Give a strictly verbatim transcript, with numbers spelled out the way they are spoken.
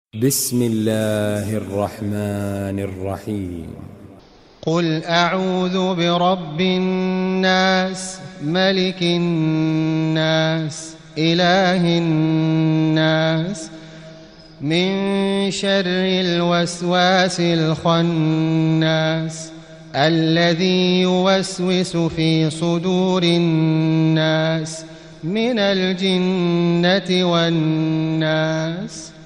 بسم الله الرحمن الرحيم. قل أعوذ برب الناس ملك الناس إله الناس من شر الوسواس الخناس الذي يوسوس في صدور الناس من الجنة والناس.